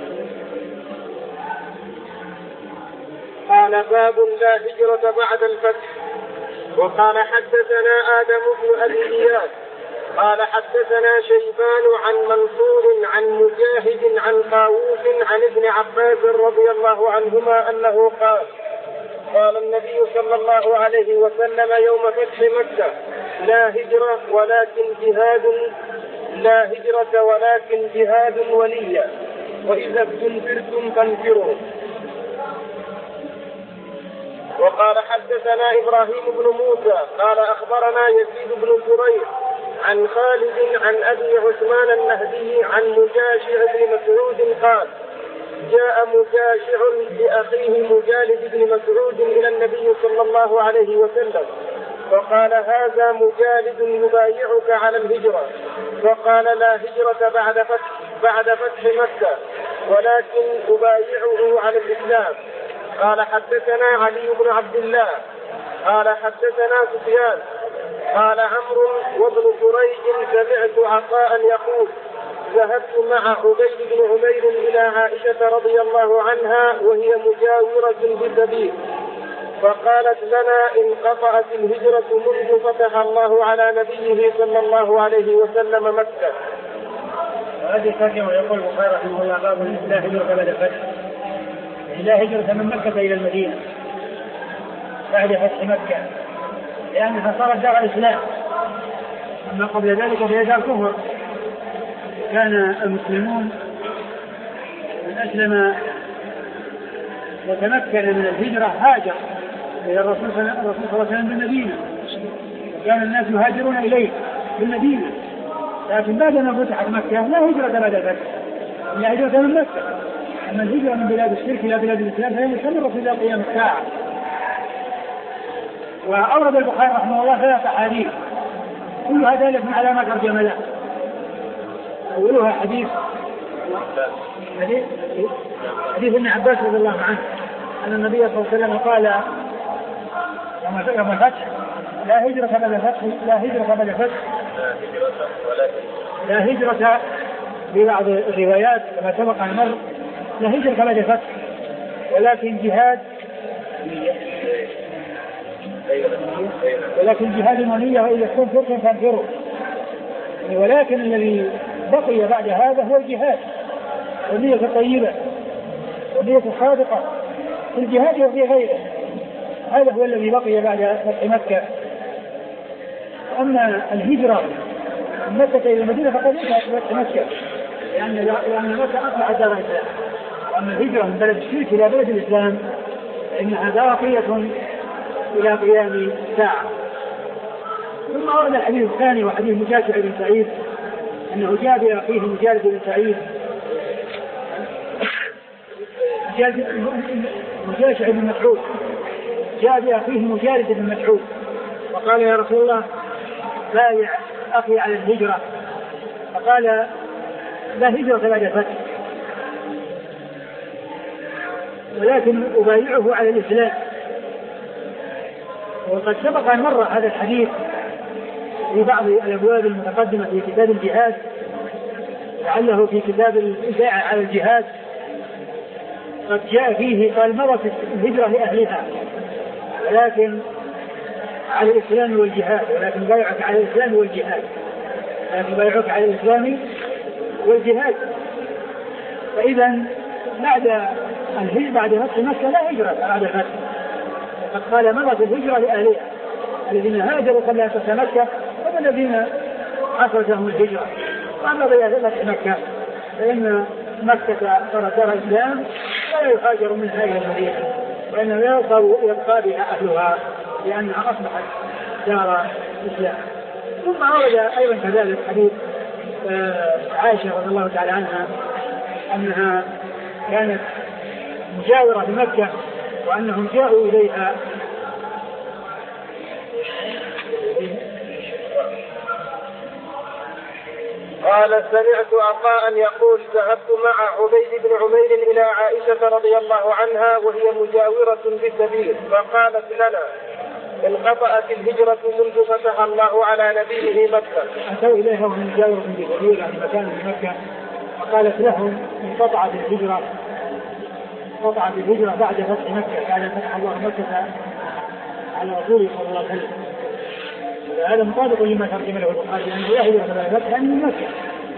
قال باب لا هجرة بعد الفتح. وقال حدثنا آدم بن أبي إياس قال حدثنا شيبان عن منصور عن مجاهد عن طاووس عن ابن عباس رضي الله عنهما أنه قال قال النبي صلى الله عليه وسلم يوم فتح مكة لا هجرة ولكن جهاد لا هجرة ولكن جهاد وليا وإذا استنفرتم فانفروا. وقال حدثنا إبراهيم بن موسى قال أخبرنا يزيد بن زريع عن خالد عن أبي عثمان النهدي عن مجاشع بن مسعود قال جاء مجاشع لأخيه مجالد بن مسعود إلى النبي صلى الله عليه وسلم فقال هذا مجالد يبايعك على الهجرة فقال لا هجرة بعد فتح, بعد فتح مكة ولكن أبايعه على الإسلام. قال حدثنا علي بن عبد الله قال حدثنا سفيان قال عمرو وابن جريج سمعت عطاء يقول ذهبت مع عبيد بن عمير إلى عائشة رضي الله عنها وهي مجاورة بسبيل فقالت لنا انقطعت الهجرة منذ فتح الله على نبيه صلى الله عليه وسلم مكة. هذه ترجمة يقول البخاري رحمه الله باب لا هجرة بعد الفتح، لا هجرة من مكة إلى المدينة بعد فتح مكة لأنها صارت دار الإسلام، أما قبل ذلك فهي دار كفر. كان المسلمون من أسلم وتمكن من الهجرة هاجر إلى الرسول صلى الله عليه وسلم بالمدينة، وكان الناس يهاجرون إليه بالمدينة، لكن بعد ما فتحت مكة لا هجرة بعد ذلك، لا هجرة من مكة. أما الهجرة من بلاد الشرك إلى بلاد الإسلام فهي مستمرة إلى قيام الساعة. وأورد البخاري رحمه الله ثلاث أحاديث كلها دالة على ما ترجم له. أولها حديث حديث حديث ابن عباس رضي الله عنه أن النبي صلى الله عليه وسلم قال يوم الفتح لا هجرة بعد الفتح لا هجرة بعد الفتح لا هجرة في بعض الروايات كما سبق عن مر لا هجرة بعد الفتح ولكن جهاد ولكن جهاد ونية وإذا كنت فرقا فانفروا، ولكن الذي بقي بعد هذا هو الجهاد والنية الطيبة والنية الصادقة في الجهاد وفي غيره، هذا هو الذي بقي بعد فتح مكة. أما الهجرة من مكة إلى المدينة فقد انتهت فتح مكة لأن لأن مكة أصبحت دار الإسلام، وأما الهجرة من بلد الشرك إلى بلد الإسلام فإنها باقية إلى قيام الساعة. ثم ورد الحديث الثاني وحديث مجاشع بن سعيد أنه جاء بأخيه مجالد بن سعيد مجاشع بن مسعود جاء بأخيه مجالد بن مسعود وقال يا رسول الله بايع أخي على الهجرة، فقال لا هجرة بعد الفتح ولكن أبايعه على الإسلام. وقد سبق أن مر هذا الحديث في بعض الأبواب المتقدمة في كتاب الجهاد، لعله في كتاب الإذاعة على الجهاد قد جاء فيه قال مرت الهجرة لأهلها ولكن على الإسلام والجهاد، ولكن بايعك على الإسلام والجهاد، لكن بايعك على الإسلام والجهاد. فإذا بعد الهجرة بعد فتح مكة لا هجرة بعد الفتح، وقد قال مرت الهجرة لأهلها الذين هاجروا قبل أن تفتح مكة هم الذين حصلت لهم الهجرة. أما بعد فتح مكة فإن مكة صارت دار الإسلام لا يهاجر منها إلى المدينة، وإنما يبقى بها أهلها لأنها أصبحت دار الإسلام. ثم أورد أيضا كذلك حديث عائشة رضي الله تعالى عنها أنها كانت مجاورة في مكة وأنهم جاءوا إليها قال سمعت عطاء يقول ذهبت مع عبيد بن عمير إلى عائشة رضي الله عنها وهي مجاورة بسبيل فقالت لنا انقطعت الهجرة منذ فتح الله على نبيه مكة. أتوا إليها وهم مجاورة بسبيل عن مكان في مكة فقالت لهم انقطعت الهجرة انقطعت الهجرة بعد فتح مكة بعد فتح الله مكة على رسوله صلى الله عليه وسلم. هذا مطابق لما ترجم له البخاري أنه لا هجرة بعد فتح من مكة.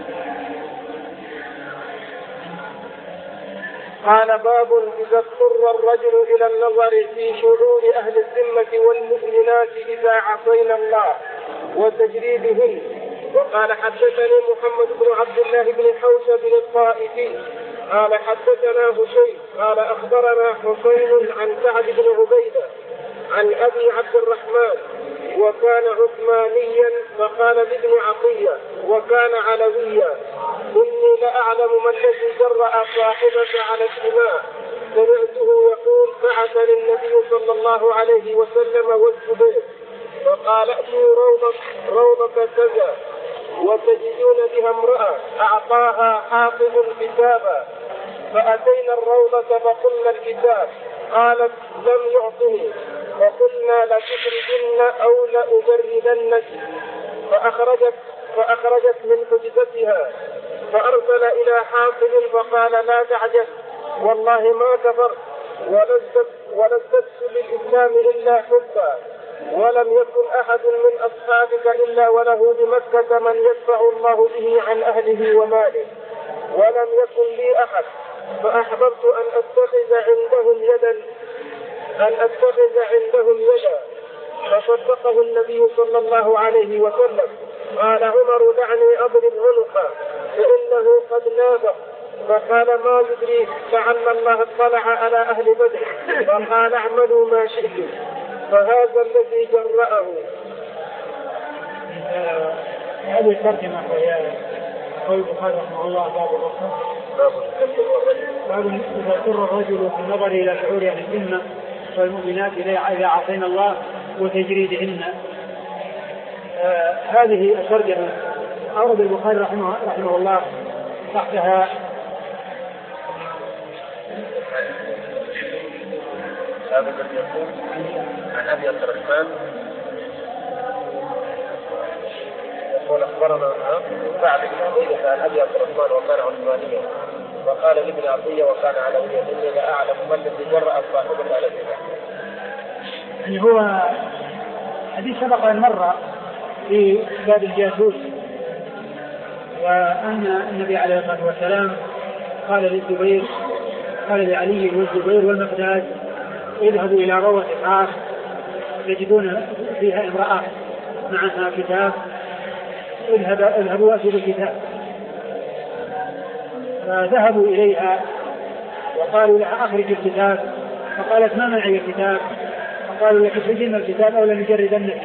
قال باب إذا اضطر الرجل إلى النظر في شرور أهل الذمة والمؤمنات إذا عصينا الله وتجريبهن. وقال حدثني محمد بن عبد الله بن حوشب بن الطائفي قال حدثنا هشيم قال أخبرنا حسين عن سعد بن عبيدة عن أبي عبد الرحمن عثمان وكان عثمانيا، فقال لابن عطية وكان علويا: إني لأعلم ما الذي جرأ صاحبك على الدماء. سمعته يقول: بعثني النبي صلى الله عليه وسلم والزبير فقال: ائتوا روضك روضك كذا وتجدون بها امرأة أعطاها حافظ كتابا. فأتينا الروضة فقلنا الكتاب، قالت: لم يعطني. فقلنا: لتخرجن أو لأبردنك. فأخرجت فأخرجت من حجزتها، فأرسل إلى حافظ فقال: لا تعجز، والله ما كفرت ولست للإسلام إلا حبا، ولم يكن أحد من أصحابك إلا وله بمكة من يدفع الله به عن أهله وماله، ولم يكن لي أحد، فأحببت أن أتخذ عندهم يدا أن أتخذ عندهم يدا فصدقه النبي صلى الله عليه وسلم. قال عمر: دعني أضرب عنقه فإنه قد نافق. فقال: ما يدريك لعل الله اطلع على أهل بدر. فقال: اعملوا ما شئتم. فهذا الذي جرأه. هذه الترجمة وهي قول البخاري رحمه الله: باب الرخصة، باب إذا اضطر الرجل في النظر إلى شعور أهل الذمة والمؤمنات إذا عصينا الله وتجريدهن. آه هذه الترجمة أورد البخاري رحمه, رحمه الله تحتها هذا الذي يقول عن أبي عبد الرحمن يقول: أخبرنا بعد بن عطية عن أبي عبد الرحمن وكان عثمانيا، وقال لابن عطية وكان علويا: إني لا أعلم ما الذي جرأ صاحبك على الدماء. يعني هو حديث سبق أن مر في باب الجاسوس، وأن النبي عليه الصلاة والسلام قال للزبير قال لعلي والزبير والمقداد: اذهبوا إلى روضة الحاف تجدون فيها امرأة معها كتاب، اذهبوا وأتوا بالكتاب. فذهبوا إليها وقالوا لها: أخرج الكتاب. فقالت: ما معي الكتاب. فقالوا: لتخرجن الكتاب أو لنجردنك.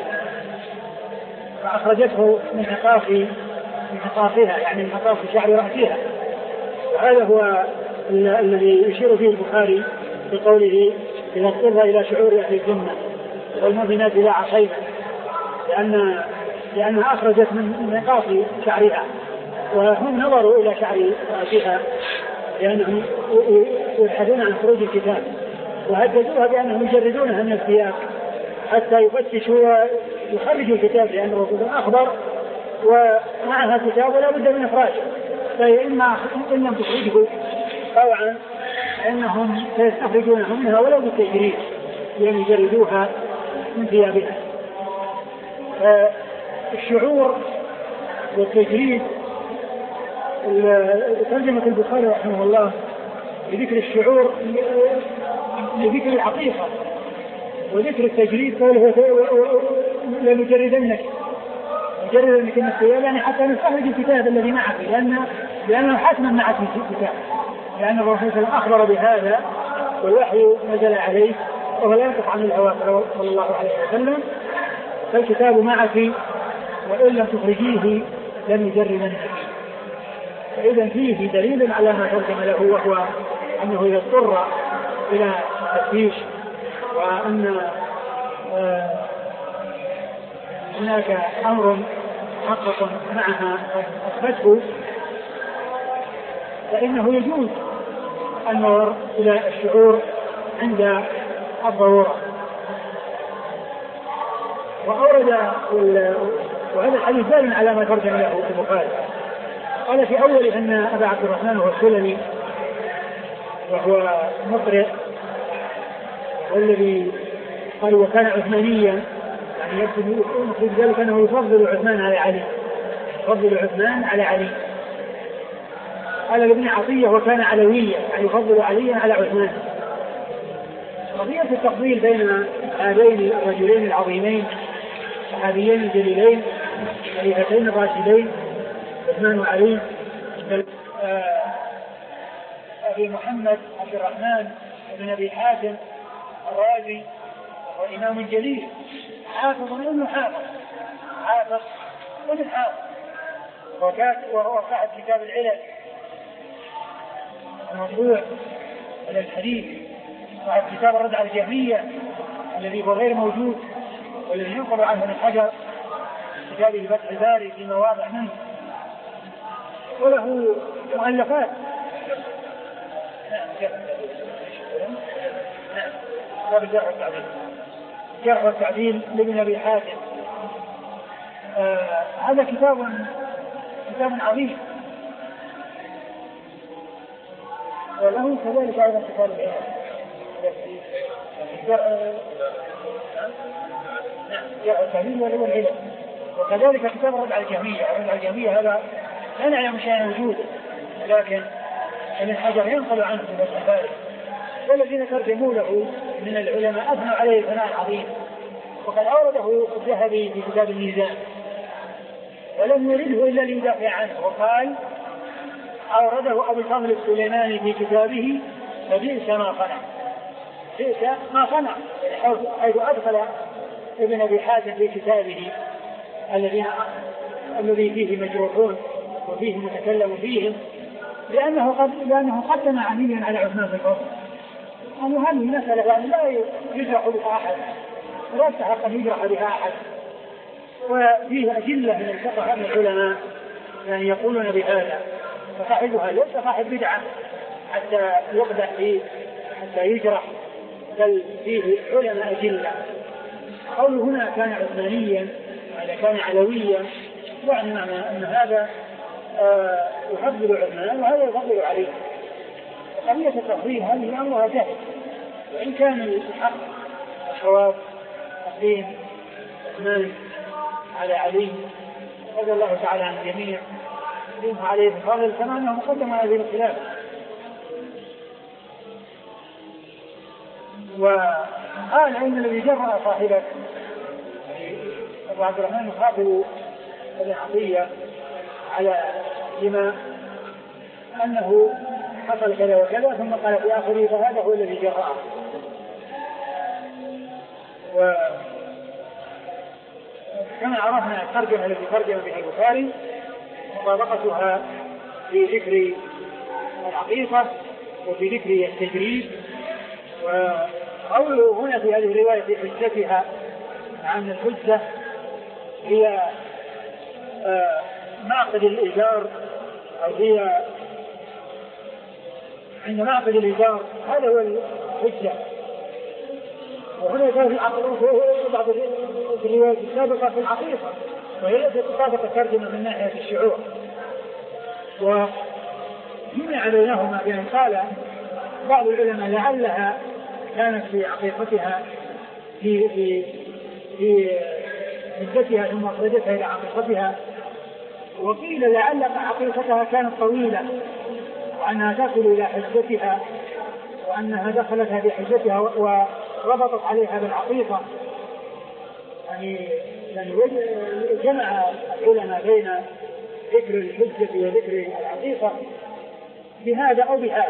فأخرجته من حقاف من حقافها، يعني من حقاف شعر رأسها. وهذا هو الذي يشير فيه البخاري بقوله: إذا اضطر إلى شعور أهل الذمة والمؤمنات إذا عصينا، لأن لأنها أخرجت من نقاط شعرها، وهم نظروا إلى شعر رأسها لأنهم يبحثون عن خروج الكتاب، وهددوها بأنهم يجردونها من الثياب حتى يفتشوا ويخرجوا الكتاب، لأن الرسول أخبر ومعها كتاب ولا بد من إخراجه، فإما إن لم تخرجه طبعا إنهم سيستخرجونها منها ولو بالتجريد، يعني يجردوها من ثيابها. الشعور والتجريد، ترجمة البخاري رحمه الله بذكر الشعور لذكر الحقيقة، وذكر التجريد قوله: لنجردنك نجردنك من الثياب، يعني حتى نستخرج الكتاب الذي معك، لأن لأنه حتما معك الكتاب، لأن الرسول صلى الله عليه وسلم أخبر بهذا والوحي نزل عليه وهو لا ينطق عن الهوى صلى الله عليه وسلم. فالكتاب معك وإن لم تخرجيه لم يجردنك. فإذا فيه دليل على ما ترجم له، وهو أنه إذا اضطر إلى التفتيش وأن آه هناك أمر محقق معها أثبته، فإنه يجوز النظر إلى الشعور عند الضرورة. وأورد وهذا الحديث دال على ما ترجم له البخاري. قال في أول أن أبا عبد الرحمن هو السلمي، وهو مقرئ، والذي قال وكان عثمانيا، يعني يقصد ذلك أنه يفضل عثمان على علي، يفضل عثمان على علي. قال لابن عطية وكان علويا، يعني يفضل عليا على عثمان. قضية التفضيل بين هذين الرجلين العظيمين الصحابيين الجليلين الخليفتين الراشدين عثمان وعلي، أبي محمد عبد الرحمن بن أبي حاتم الرازي وإمام جليل حافظ ابن حافظ حافظ ابن حافظ وهو صاحب كتاب العلل الموضوع على الحديث، صاحب كتاب الرد على الجهمية الذي هو غير موجود والذي ينقل عنه ابن حجر كتابه فتح الباري في مواضع منه، وله مؤلفات. كتاب الجرح والتعديل الجرح والتعديل لابن أبي حاتم. آه هذا كتاب كتاب عظيم، وله كذلك أيضا كتاب العلم جرح والتعديل وله العلم، وكذلك كتاب الرد على الجهمية. الرد على الجهمية هذا لا نعلم شيئا وجوده، لكن ابن حجر ينقل عنه في فتح الباري، والذين ترجموا له من العلماء أثنوا عليه ثناء عظيم، وقد أورده الذهبي في كتاب الميزان ولم يرده إلا ليدافع عنه، وقال أورده أبو الفضل السليماني في كتابه فبئس ما صنع، بئس ما صنع، حيث أدخل ابن أبي حاتم في كتابه الذين الذي فيه مجروحون وفيه متكلم فيهم، لأنه قد لأنه قدم عليا على عثمان بن الفضل. أنه هذه المسألة يعني لا يجرح بها أحد ولا يستحق أن يجرح بها أحد، وفيه أجلة من الفقهاء العلماء يعني يقولون بهذا، فصاحبها ليس صاحب بدعة حتى يقدح فيه حتى يجرح، بل فيه علماء أجلة. قوله هنا كان عثمانيا هذا كان علويا، يعني معنى أن هذا آه يفضل عثمان وهذا يفضل عليه. قضية التفضيل هذه أمرها جهل، وإن كان الحق الصواب تقديم عثمان على علي رضي الله تعالى عن الجميع ينهى عليه بالفضل كما أنه مقدم على هذه الخلاف. وقال إن الذي جرى صاحبه أبو عبد الرحمن يخاطب ابن عطية على لما أنه حصل كذا وكذا، ثم قال في آخره فهذا هو الذي جراه. وكما عرفنا الترجمة التي ترجم بها البخاري مطابقتها في ذكر العقيقة وفي ذكر التجريد، وقوله هنا في هذه الرواية في حجتها عن الحجة هي معقد الإيجار أو هي عند معقد الإيجار، هذا هو الحجة. وهنا كان في العقيقة بعض الروايات السابقة في العقيقة، وهي التي تطابق الترجمة من ناحية الشعور. وجمع بينهما بأن قال بعض العلماء لعلها كانت في عقيقتها في في في مدتها ثم أخرجتها إلى عقيقتها، وقيل لعل عقيقتها كانت طويلة وأنها تأكل إلى حجتها وأنها دخلتها في حجتها وربطت عليها بالعقيقة. يعني يعني جمع العلماء بين ذكر الحجة وذكر العقيقة بهذا أو بهذا.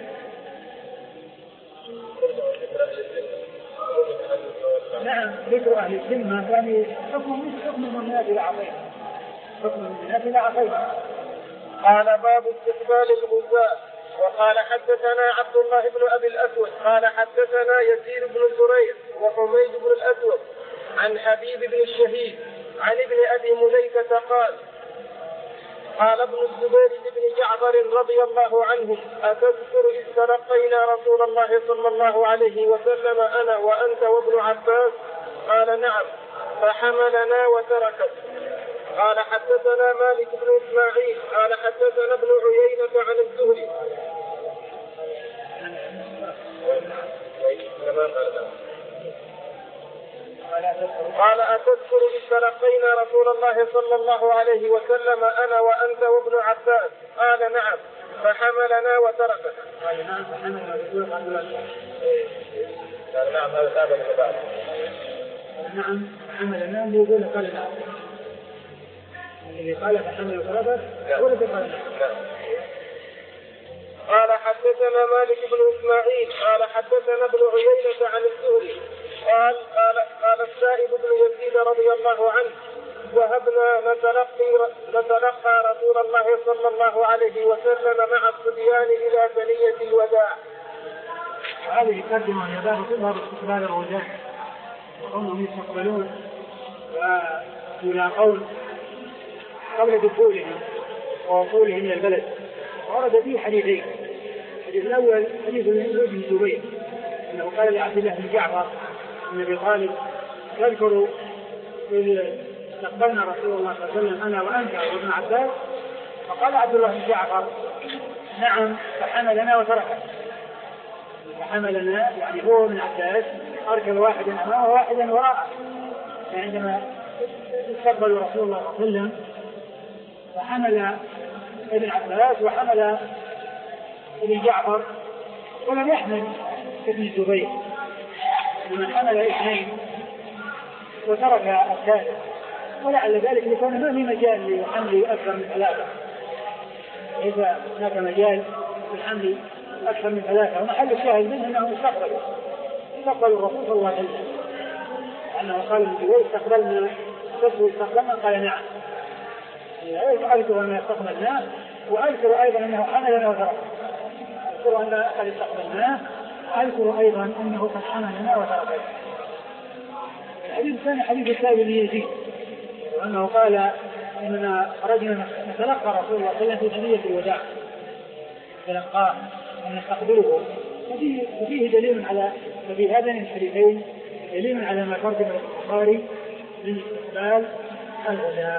نعم ذكر أهل الذمة يعني حكم مثل حكم من هذه العقيقة، حكم من هذه العقيقة. قال باب استقبال الغزاة. وقال حدثنا عبد الله بن أبي الأسود قال حدثنا يزيد بن زريع وحميد بن الأسود عن حبيب بن الشهيد عن ابن أبي مليكة قال قال ابن الزبير بن جعفر رضي الله عنهم أتذكر إذ تلقينا رسول الله صلى الله عليه وسلم أنا وأنت وابن عباس؟ قال نعم، فحملنا وتركت. قال حدثنا مالك بن إسماعيل قال حدثنا ابن عيينة عن الزهري قال أتذكر إذ تلقينا رسول الله صلى الله عليه وسلم أنا وأنت وابن عباس؟ قال نعم، فحملنا وتركت. قال نعم فحملنا قال نعم هذا ثابت من بعد. نعم حملنا اللي يقول قال نعم، اللي قال فحمل وتركت هو الذي قال نعم. قال حدثنا مالك بن إسماعيل قال حدثنا ابن عيينة عن الزهري قال السائب بن يزيد رضي الله عنه: وهبنا نتلقي نتلقى رسول الله صلى الله عليه وسلم مع الصبيان إلى ثنية الوداع. هذه ترجمة هي باب تظهر استقبال الوداع، وهم يستقبلون ويلاقون قبل دخولهم ووصولهم إلى البلد. ورد فيه حديثين: الحديث الأول حديث ابن زبير أنه قال لعبد الله بن جعفر بن أبي طالب: تذكر إذ استقبلنا رسول الله صلى الله عليه وسلم أنا وأنت وابن عباس؟ فقال عبد الله بن جعفر: نعم، فحملنا وتركنا. فحملنا يعني هو من عباس أركب واحدا أمامه وواحدا وراءه. عندما استقبلوا رسول الله صلى الله عليه وسلم فحمل ابن عباس وحمل ابن جعفر ولم يحمل ابن الزبير، لمن حمل اثنين وترك الثالث، ولعل ذلك لكون ما في مجال لحمل أكثر من ثلاثة. إذا هناك مجال للحمل أكثر من ثلاثة، ومحل الشاهد منه أنه استقبل استقبل الرسول صلى الله عليه وسلم، أنه قال ابن الزبير: استقبلنا تسوي استقبلنا؟ قال: نعم. أذكر أنه استقبلناه، وأذكر أيضا أنه حملنا وتركنا. أذكر أن قد استقبلناه، أذكر أيضا أنه قد حملنا وتركنا. الحديث الثاني حديث السائب بن يزيد وأنه قال: إننا خرجنا نتلقى رسول الله صلى الله عليه وسلم في ثنية الوداع، تلقاه ونستقبله. وفيه دليل على ففي هذين الحديثين دليل على ما ترجم البخاري من استقبال الوداع.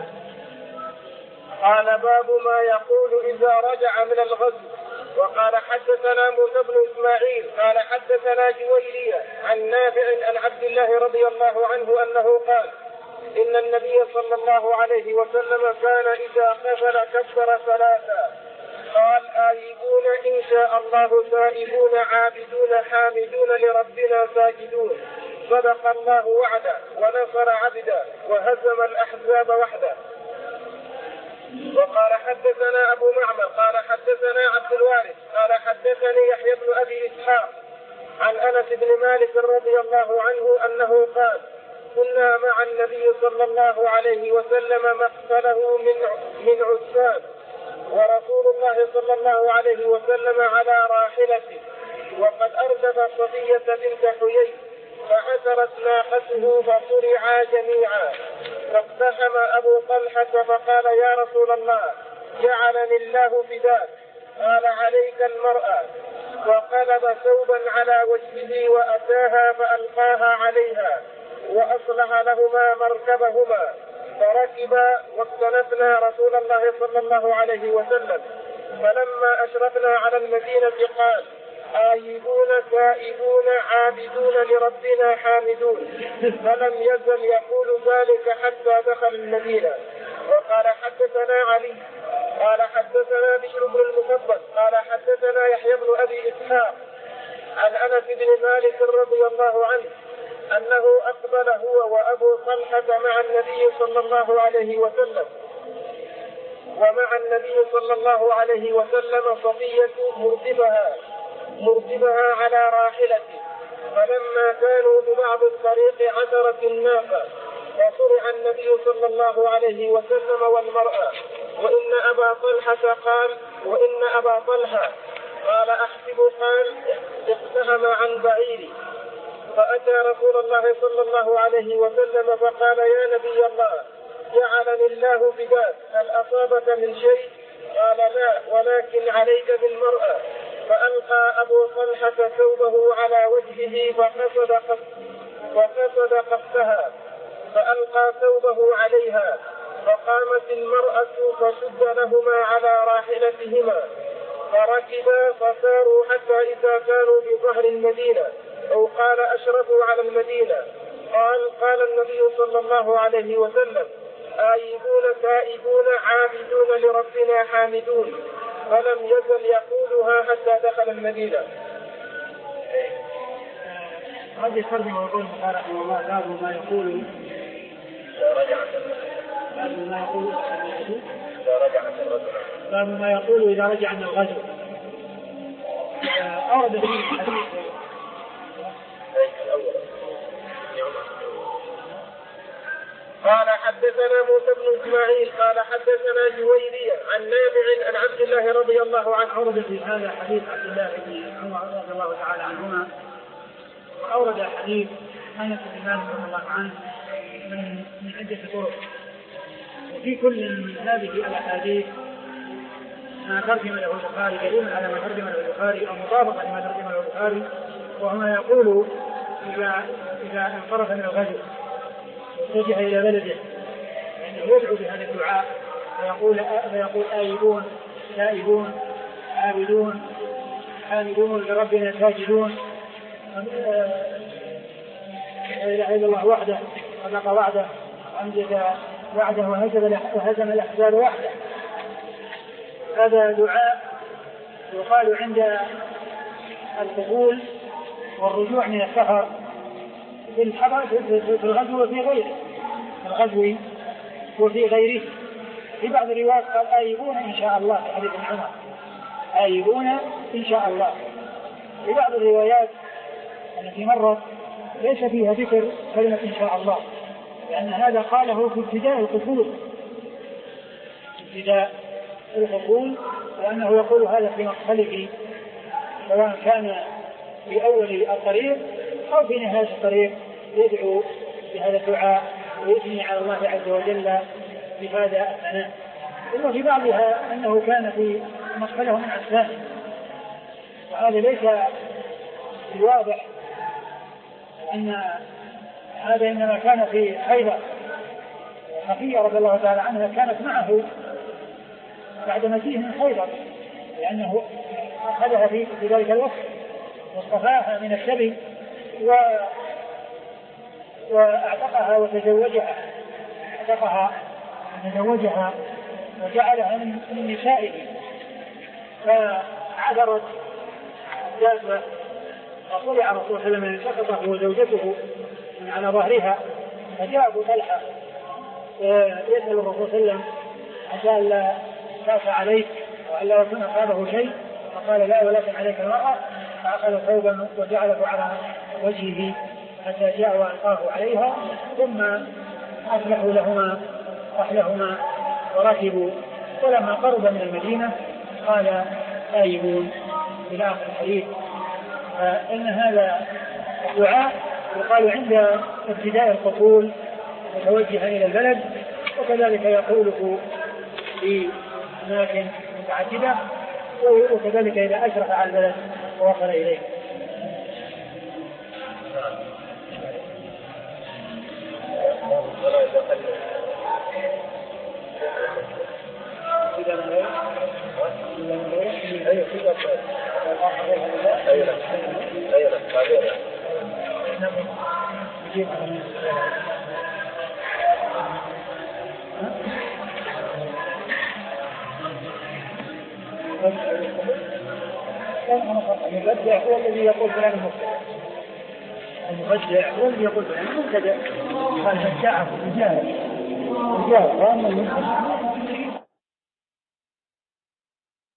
قال: باب ما يقول إذا رجع من الغزو. وقال: حدثنا موسى بن إسماعيل قال: حدثنا جويرية عن نافع عن عبد الله رضي الله عنه أنه قال: إن النبي صلى الله عليه وسلم كان إذا قفل كبر ثلاثا، قال: آيبون إن شاء الله، تائبون عابدون حامدون لربنا ساجدون، صدق الله وعده ونصر عبده وهزم الأحزاب وحده. وقال: حدثنا أبو معمر قال: حدثنا عبد الوارث قال: حدثني يحيى بن أبي إسحاق عن أنس بن مالك رضي الله عنه أنه قال: كنا مع النبي صلى الله عليه وسلم مقتله من من عسان، ورسول الله صلى الله عليه وسلم على راحلته، وقد أردف صفية بنت حيي، فعثرت ناقته فصرعا جميعا، فاقتحم أبو طلحة فقال: يا رسول الله، جعلني الله فداك. قال: عليك المرأة. وقلب ثوبا على وجهه وأتاها فألقاها عليها، وأصلح لهما مركبهما، فركبا واستنفنا رسول الله صلى الله عليه وسلم. فلما أشرفنا على المدينة قال: آيبون تائبون عابدون لربنا حامدون، فلم يزل يقول ذلك حتى دخل المدينة. وقال: حدثنا علي قال: حدثنا بشر بن المفضل قال: حدثنا يحيى بن أبي إسحاق عن أنس بن مالك رضي الله عنه أنه أقبل هو وأبو طلحة مع النبي صلى الله عليه وسلم، ومع النبي صلى الله عليه وسلم صفية مرتبها مرتبها على راحلته، فلما كانوا ببعض الطريق عثرت الناقة، فصرع النبي صلى الله عليه وسلم والمرأة، وإن أبا طلحة قال وإن أبا طلحة قال أحسب قال اقتهم عن بعيري. فأتى رسول الله صلى الله عليه وسلم فقال: يا نبي الله، جعلني الله فداك، هل أصابك من شيء؟ قال: لا، ولكن عليك بالمرأة. فألقى أبو طلحة ثوبه على وجهه فقصد فقصد قصها، فألقى ثوبه عليها، فقامت المرأة فشد لهما على راحلتهما، فركبا فساروا حتى إذا كانوا بظهر المدينة، أو قال أشرفوا على المدينة. قال قال النبي صلى الله عليه وسلم: آيبون تائبون عابدون لربنا حامدون، فلم يزل يقولها حتى دخل المدينة. هذه الترجمة يقول قال رحمه الله: باب ما يقول باب ما يقول إذا رجع من الغزو باب ما يقول إذا رجع من الغزو. أورد فيه الحديث حدثنا موسى بن اسماعيل قال حدثنا جويرية عن نافع عن عبد الله رضي الله عنه. أورد في هذا حديث عبد الله بن عمر رضي الله تعالى عنهما، وأورد حديث أنس بن مالك رضي الله عنه من من عدة طرق، وفي كل من هذه الأحاديث ما ترجم له البخاري دليل على ما ترجم له البخاري أو مطابقة لما ترجم له البخاري، وهو ما يقول إذا إذا انصرف من الغزو واتجه إلى بلده يعني يدعو بهذا الدعاء فيقول فيقول آيبون تائبون عابدون حامدون لربنا ساجدون، لا إله إلا الله وحده صدق وعده وأنجز وعده وهزم الأحزاب وحده. هذا دعاء يقال عند القبول والرجوع من السفر في الحضر في الغزو وفي غيره في الغزو وفي غيره. في بعض الروايات قال آيبون إن شاء الله في حديث عمر، آيبون إن شاء الله. في بعض الروايات التي مرت ليس فيها ذكر كلمة إن شاء الله، لأن هذا قاله في ابتداء القبول في ابتداء القبول وأنه يقول هذا في مقتله سواء كان في أول الطريق أو في نهاية الطريق، يدعو بهذا الدعاء ويثني على الله عز وجل بهذا الثناء. وفي بعضها أنه كان في مقتله من عسان، وهذا ليس واضح أن هذا إنما كان في خيبر. صفية رضي الله تعالى عنها كانت معه بعد مجيئه من خيبر، لأنه أخذها في ذلك الوقت واصطفاها من السبي و... واعتقها وتزوجها اعتقها وتزوجها وجعلها من نسائه. فعبرت الدابة فطلع رسول الله من سقطه وزوجته من على ظهرها، فجاء أبو طلحة يسأل الرسول صلى الله عليه وسلم عسى ألا خاف عليك وألا يكون أصابه شيء، فقال لا ولكن عليك المرأة، فأخذ ثوبا وجعله على وجهه حتى جاء وألقاه عليها، ثم أصلحوا لهما رحلهما وركبوا، ولما قرب من المدينة قال آيبون إلى آخر الحديث. فإن هذا الدعاء يقال عند ابتداء القبول وتوجه إلى البلد، وكذلك يقوله في أماكن متعددة، وكذلك إذا أشرف على البلد ووصل إليه. المبدع هو الذي يقول فلان مبتدع، المبدع هو الذي يقول فلان مبتدع، قال بدعه رجال رجال، واما المبتدع